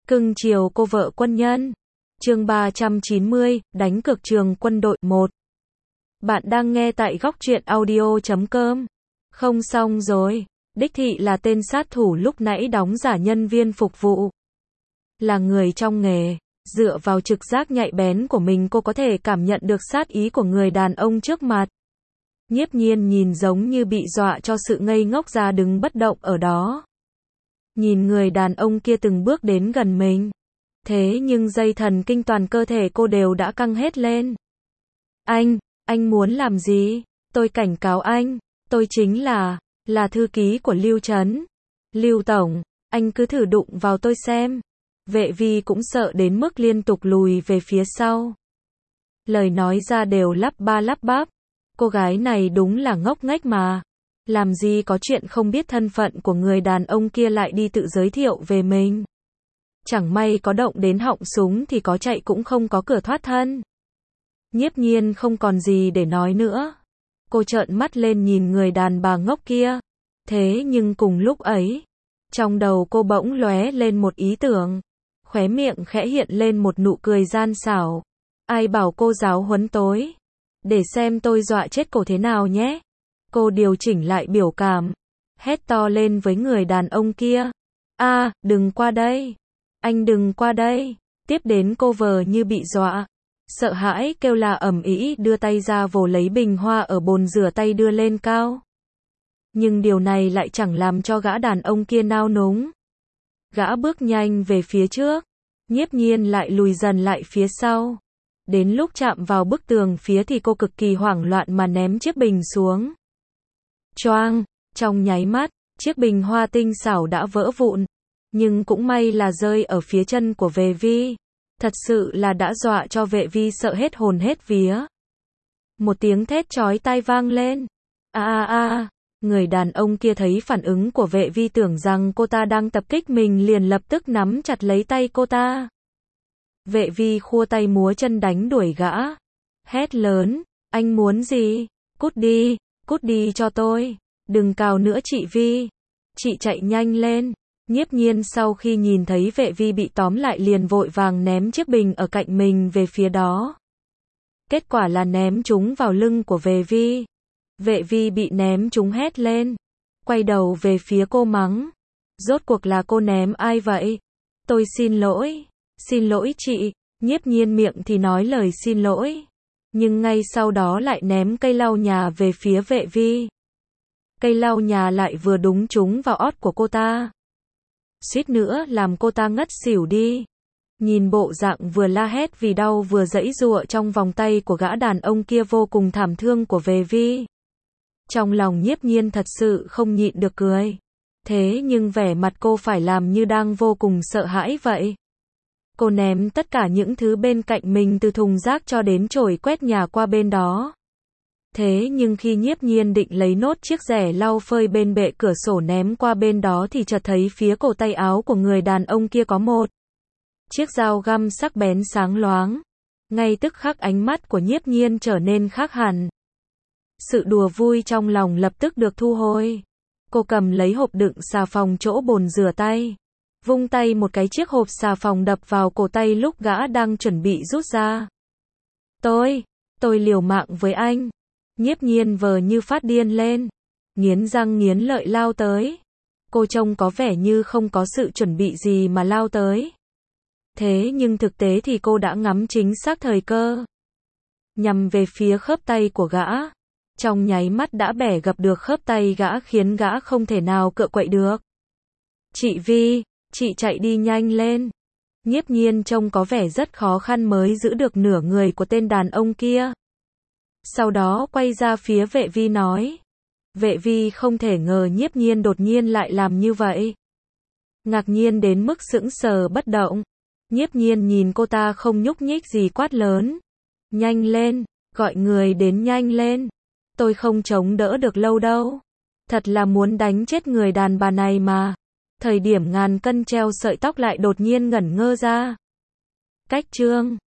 Cưng chiều cô vợ quân nhân. Chương 390, đánh cược trường quân đội 1. Bạn đang nghe tại góc truyện audio.com. Không xong rồi, đích thị là tên sát thủ lúc nãy đóng giả nhân viên phục vụ. Là người trong nghề, dựa vào trực giác nhạy bén của mình cô có thể cảm nhận được sát ý của người đàn ông trước mặt. Nhiếp Nhiên nhìn giống như bị dọa cho sự ngây ngốc ra đứng bất động ở đó. Nhìn người đàn ông kia từng bước đến gần mình. Thế nhưng dây thần kinh toàn cơ thể cô đều đã căng hết lên. Anh muốn làm gì? Tôi cảnh cáo anh, tôi chính là thư ký của Lưu Trấn. Lưu Tổng, anh cứ thử đụng vào tôi xem. Vệ vi cũng sợ đến mức liên tục lùi về phía sau. Lời nói ra đều lắp ba lắp bắp. Cô gái này đúng là ngốc nghếch mà. Làm gì có chuyện không biết thân phận của người đàn ông kia lại đi tự giới thiệu về mình. Chẳng may có động đến họng súng thì có chạy cũng không có cửa thoát thân. Nhiếp Nhiên không còn gì để nói nữa. Cô trợn mắt lên nhìn người đàn bà ngốc kia. Thế nhưng cùng lúc ấy, trong đầu cô bỗng lóe lên một ý tưởng. Khóe miệng khẽ hiện lên một nụ cười gian xảo. Ai bảo cô giáo huấn tối? Để xem tôi dọa chết cổ thế nào nhé. Cô điều chỉnh lại biểu cảm. Hét to lên với người đàn ông kia. Đừng qua đây. Anh đừng qua đây. Tiếp đến cô vờ như bị dọa. Sợ hãi kêu la ầm ĩ đưa tay ra vồ lấy bình hoa ở bồn rửa tay đưa lên cao. Nhưng điều này lại chẳng làm cho gã đàn ông kia nao núng. Gã bước nhanh về phía trước. Nhiếp Nhiên lại lùi dần lại phía sau. Đến lúc chạm vào bức tường phía thì cô cực kỳ hoảng loạn mà ném chiếc bình xuống. Choang, trong nháy mắt, chiếc bình hoa tinh xảo đã vỡ vụn. Nhưng cũng may là rơi ở phía chân của vệ vi. Thật sự là đã dọa cho vệ vi sợ hết hồn hết vía. Một tiếng thét chói tai vang lên. Người đàn ông kia thấy phản ứng của vệ vi tưởng rằng cô ta đang tập kích mình liền lập tức nắm chặt lấy tay cô ta. Vệ vi khua tay múa chân đánh đuổi gã. Hét lớn, anh muốn gì? Cút đi cho tôi. Đừng cào nữa chị Vi. Chị chạy nhanh lên. Nhiếp Nhiên sau khi nhìn thấy vệ vi bị tóm lại liền vội vàng ném chiếc bình ở cạnh mình về phía đó. Kết quả là ném chúng vào lưng của vệ vi. Vệ vi bị ném chúng hét lên. Quay đầu về phía cô mắng. Rốt cuộc là cô ném ai vậy? Tôi xin lỗi. Xin lỗi chị. Nhiếp Nhiên miệng thì nói lời xin lỗi. Nhưng ngay sau đó lại ném cây lau nhà về phía vệ vi. Cây lau nhà lại vừa đúng trúng vào ót của cô ta. Suýt nữa làm cô ta ngất xỉu đi. Nhìn bộ dạng vừa la hét vì đau vừa giãy giụa trong vòng tay của gã đàn ông kia vô cùng thảm thương của vệ vi. Trong lòng Nhiếp Nhiên thật sự không nhịn được cười. Thế nhưng vẻ mặt cô phải làm như đang vô cùng sợ hãi vậy. Cô ném tất cả những thứ bên cạnh mình từ thùng rác cho đến chổi quét nhà qua bên đó. Thế nhưng khi Nhiếp Nhiên định lấy nốt chiếc rẻ lau phơi bên bệ cửa sổ ném qua bên đó thì chợt thấy phía cổ tay áo của người đàn ông kia có một chiếc dao găm sắc bén sáng loáng. Ngay tức khắc ánh mắt của Nhiếp Nhiên trở nên khác hẳn. Sự đùa vui trong lòng lập tức được thu hồi. Cô cầm lấy hộp đựng xà phòng chỗ bồn rửa tay. Vung tay một cái chiếc hộp xà phòng đập vào cổ tay lúc gã đang chuẩn bị rút ra. Tôi liều mạng với anh. Nhiếp Nhiên vờ như phát điên lên. Nghiến răng nghiến lợi lao tới. Cô trông có vẻ như không có sự chuẩn bị gì mà lao tới. Thế nhưng thực tế thì cô đã ngắm chính xác thời cơ. Nhằm về phía khớp tay của gã. Trong nháy mắt đã bẻ gập được khớp tay gã khiến gã không thể nào cựa quậy được. Chị Vi, chị chạy đi nhanh lên. Nhiếp Nhiên trông có vẻ rất khó khăn mới giữ được nửa người của tên đàn ông kia. Sau đó quay ra phía vệ vi nói. Vệ vi không thể ngờ Nhiếp Nhiên đột nhiên lại làm như vậy. Ngạc nhiên đến mức sững sờ bất động. Nhiếp Nhiên nhìn cô ta không nhúc nhích gì quát lớn. Nhanh lên, gọi người đến nhanh lên. Tôi không chống đỡ được lâu đâu. Thật là muốn đánh chết người đàn bà này mà. Thời điểm ngàn cân treo sợi tóc lại đột nhiên ngẩn ngơ ra. Cách chương